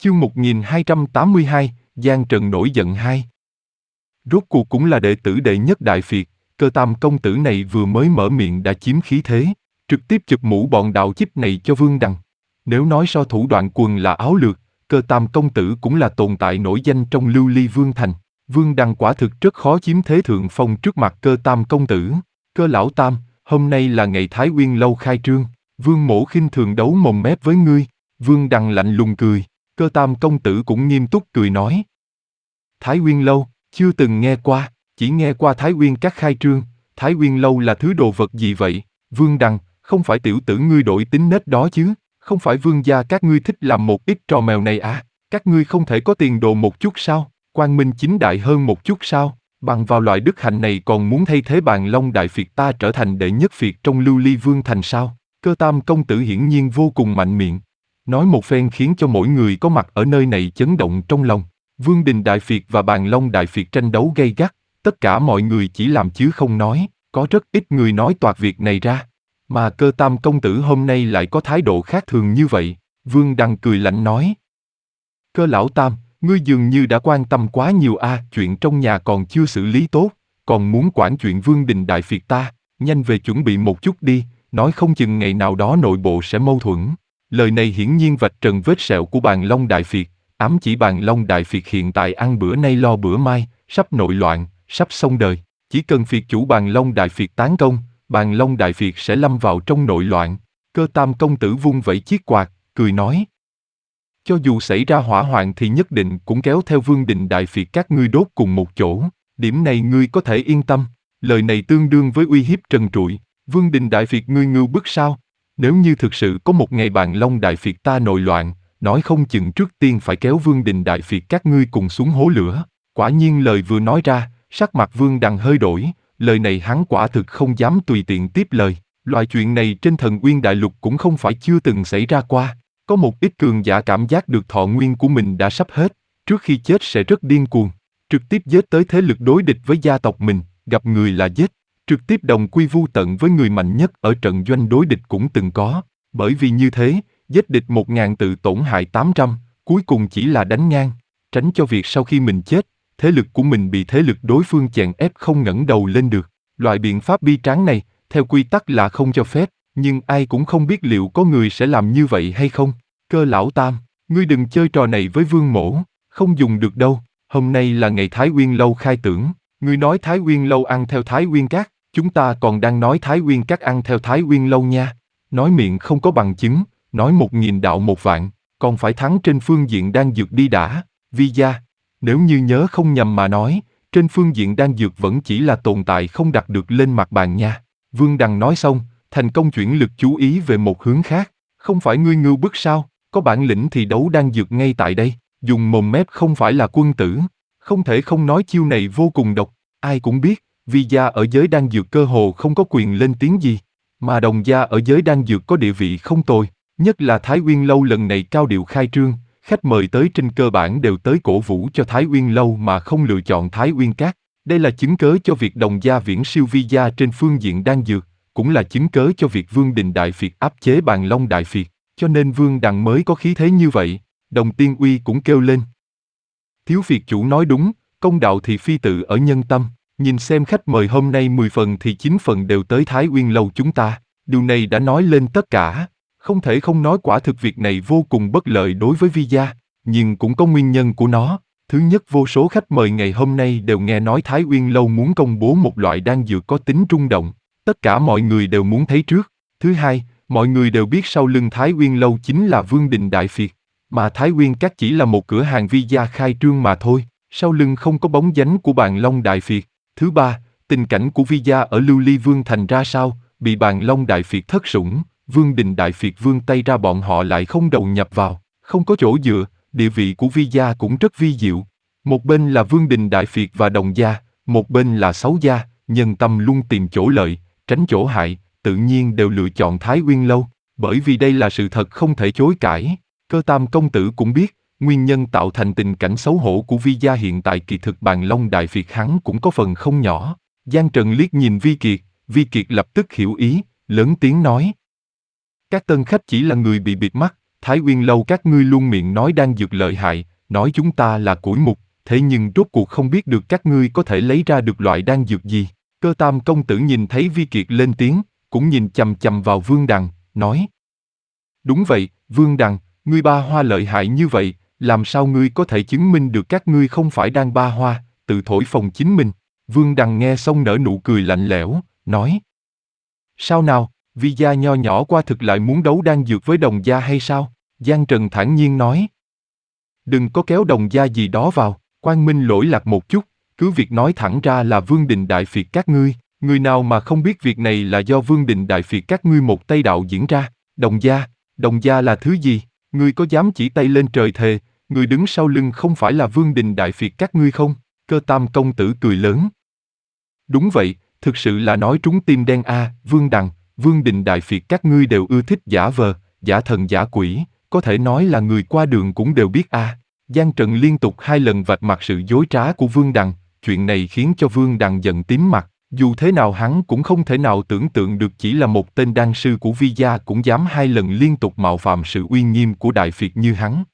Chương 1282, Giang Trần nổi giận 2. Rốt cuộc cũng là đệ tử đệ nhất Đại Việt, Cơ Tam công tử này vừa mới mở miệng đã chiếm khí thế, trực tiếp chụp mũ bọn đạo chíp này cho Vương Đằng. Nếu nói so thủ đoạn quần là áo lược, Cơ Tam công tử cũng là tồn tại nổi danh trong lưu ly vương thành. Vương Đằng quả thực rất khó chiếm thế thượng phong trước mặt Cơ Tam công tử. Cơ lão tam, hôm nay là ngày Thái Uyên lâu khai trương, Vương mỗ khinh thường đấu mồm mép với ngươi. Vương Đằng lạnh lùng cười. Cơ Tam công tử cũng nghiêm túc cười nói. Thái Uyên lâu, chưa từng nghe qua, chỉ nghe qua Thái Uyên các khai trương. Thái Uyên lâu là thứ đồ vật gì vậy? Vương Đằng, không phải tiểu tử ngươi đổi tính nết đó chứ? Không phải vương gia các ngươi thích làm một ít trò mèo này à? Các ngươi không thể có tiền đồ một chút sao? Quang minh chính đại hơn một chút sao? Bằng vào loại đức hạnh này còn muốn thay thế Bàn Long Đại Việt ta trở thành đệ nhất Việt trong lưu ly vương thành sao? Cơ Tam công tử hiển nhiên vô cùng mạnh miệng. Nói một phen khiến cho mỗi người có mặt ở nơi này chấn động trong lòng. Vương Đình Đại Việt và Bàn Long Đại Việt tranh đấu gay gắt, tất cả mọi người chỉ làm chứ không nói, có rất ít người nói toạc việc này ra. Mà Cơ Tam công tử hôm nay lại có thái độ khác thường như vậy. Vương Đằng cười lạnh nói. Cơ lão tam, ngươi dường như đã quan tâm quá nhiều chuyện trong nhà còn chưa xử lý tốt, còn muốn quản chuyện Vương Đình Đại Việt ta, nhanh về chuẩn bị một chút đi, nói không chừng ngày nào đó nội bộ sẽ mâu thuẫn. Lời này hiển nhiên vạch trần vết sẹo của Bàn Long Đại Việt, ám chỉ Bàn Long Đại Việt hiện tại ăn bữa nay lo bữa mai, sắp nội loạn, sắp xong đời. Chỉ cần Việt chủ Bàn Long Đại Việt tán công, Bàn Long Đại Việt sẽ lâm vào trong nội loạn. Cơ Tam công tử vung vẩy chiếc quạt, cười nói. Cho dù xảy ra hỏa hoạn thì nhất định cũng kéo theo Vương Đình Đại Việt các ngươi đốt cùng một chỗ. Điểm này ngươi có thể yên tâm. Lời này tương đương với uy hiếp trần trụi. Vương Đình Đại Việt ngươi ngưu bức sao? Nếu như thực sự có một ngày Bàn Long Đại Việt ta nội loạn, nói không chừng trước tiên phải kéo Vương Đình Đại Việt các ngươi cùng xuống hố lửa. Quả nhiên lời vừa nói ra, sắc mặt Vương Đằng hơi đổi, lời này hắn quả thực không dám tùy tiện tiếp lời. Loại chuyện này trên Thần Uyên Đại Lục cũng không phải chưa từng xảy ra qua. Có một ít cường giả cảm giác được thọ nguyên của mình đã sắp hết, trước khi chết sẽ rất điên cuồng, trực tiếp giết tới thế lực đối địch với gia tộc mình, gặp người là giết, trực tiếp đồng quy vu tận với người mạnh nhất ở trận doanh đối địch cũng từng có. Bởi vì như thế, giết địch 1000 tự tổn hại 800, cuối cùng chỉ là đánh ngang, tránh cho việc sau khi mình chết, thế lực của mình bị thế lực đối phương chèn ép không ngẩng đầu lên được. Loại biện pháp bi tráng này, theo quy tắc là không cho phép, nhưng ai cũng không biết liệu có người sẽ làm như vậy hay không. Cơ lão tam, ngươi đừng chơi trò này với Vương mỗ, không dùng được đâu. Hôm nay là ngày Thái Uyên lâu khai tưởng, ngươi nói Thái Uyên lâu ăn theo Thái Uyên các, chúng ta còn đang nói Thái Uyên các ăn theo Thái Uyên lâu nha. Nói miệng không có bằng chứng, nói 1000 đạo 1 vạn, còn phải thắng trên phương diện đan dược đi đã. Vi gia, nếu như nhớ không nhầm mà nói, trên phương diện đan dược vẫn chỉ là tồn tại không đặt được lên mặt bàn nha. Vương Đằng nói xong, thành công chuyển lực chú ý về một hướng khác. Không phải ngươi ngưu bức sao? Có bản lĩnh thì đấu đan dược ngay tại đây, dùng mồm mép không phải là quân tử. Không thể không nói chiêu này vô cùng độc, ai cũng biết, Vi gia ở giới đan dược cơ hồ không có quyền lên tiếng gì, mà Đồng gia ở giới đan dược có địa vị không tồi, nhất là Thái Uyên lâu lần này cao điệu khai trương, khách mời tới trên cơ bản đều tới cổ vũ cho Thái Uyên lâu mà không lựa chọn Thái Uyên các. Đây là chứng cớ cho việc Đồng gia viễn siêu Vi gia trên phương diện đan dược, cũng là chứng cớ cho việc Vương Đình Đại Việt áp chế Bàn Long Đại Việt. Cho nên Vương Đằng mới có khí thế như vậy. Đồng Tiên Uy cũng kêu lên. Thiếu Việt chủ nói đúng, công đạo thì phi tự ở nhân tâm. Nhìn xem khách mời hôm nay 10 phần thì 9 phần đều tới Thái Uyên lâu chúng ta. Điều này đã nói lên tất cả. Không thể không nói quả thực việc này vô cùng bất lợi đối với Vi gia, nhưng cũng có nguyên nhân của nó. Thứ nhất, vô số khách mời ngày hôm nay đều nghe nói Thái Uyên lâu muốn công bố một loại đan dược có tính trung động. Tất cả mọi người đều muốn thấy trước. Thứ hai, mọi người đều biết sau lưng Thái Uyên lâu chính là Vương Đình Đại Việt, mà Thái Uyên các chỉ là một cửa hàng Vi gia khai trương mà thôi, sau lưng không có bóng dáng của Bàn Long Đại Việt. Thứ ba, tình cảnh của Vi gia ở Lưu Ly Vương thành ra sao, bị Bàn Long Đại Việt thất sủng, Vương Đình Đại Việt vươn tay ra bọn họ lại không đầu nhập vào, không có chỗ dựa, địa vị của Vi gia cũng rất vi diệu. Một bên là Vương Đình Đại Việt và Đồng gia, một bên là Sáu gia, nhân tâm luôn tìm chỗ lợi, tránh chỗ hại, tự nhiên đều lựa chọn Thái Uyên lâu, bởi vì đây là sự thật không thể chối cãi. Cơ Tam công tử cũng biết, nguyên nhân tạo thành tình cảnh xấu hổ của Vi gia hiện tại kỳ thực Bàn Long Đại Việt hắn cũng có phần không nhỏ. Giang Trần liếc nhìn Vi Kiệt lập tức hiểu ý, lớn tiếng nói. Các tân khách chỉ là người bị bịt mắt, Thái Uyên Lâu các ngươi luôn miệng nói đan dược lợi hại, nói chúng ta là củi mục, thế nhưng rốt cuộc không biết được các ngươi có thể lấy ra được loại đan dược gì. Cơ Tam công tử nhìn thấy Vi Kiệt lên tiếng, cũng nhìn chằm chằm vào Vương Đằng, nói. Đúng vậy, Vương Đằng, ngươi ba hoa lợi hại như vậy, làm sao ngươi có thể chứng minh được các ngươi không phải đang ba hoa, tự thổi phồng chính mình. Vương Đằng nghe xong nở nụ cười lạnh lẽo, nói. Sao nào, Vi gia nho nhỏ qua thực lại muốn đấu đan dược với Đồng gia hay sao? Giang Trần thản nhiên nói. Đừng có kéo Đồng gia gì đó vào, Quang Minh lỗi lạc một chút, cứ việc nói thẳng ra là Vương Đình Đại Phiệt các ngươi, người nào mà không biết việc này là do Vương Đình Đại Phiệt các ngươi một tay đạo diễn ra. Đồng gia là thứ gì? Ngươi có dám chỉ tay lên trời thề, người đứng sau lưng không phải là Vương Đình Đại Phiệt các ngươi không? Cơ Tam công tử cười lớn. Đúng vậy, thực sự là nói trúng tim đen a, Vương Đằng, Vương Đình Đại Phiệt các ngươi đều ưa thích giả vờ, giả thần giả quỷ, có thể nói là người qua đường cũng đều biết a. Giang Trần liên tục 2 lần vạch mặt sự dối trá của Vương Đằng, chuyện này khiến cho Vương Đằng giận tím mặt, dù thế nào hắn cũng không thể nào tưởng tượng được chỉ là một tên đan sư của Vi gia cũng dám 2 lần liên tục mạo phạm sự uy nghiêm của Đại Phiệt như hắn.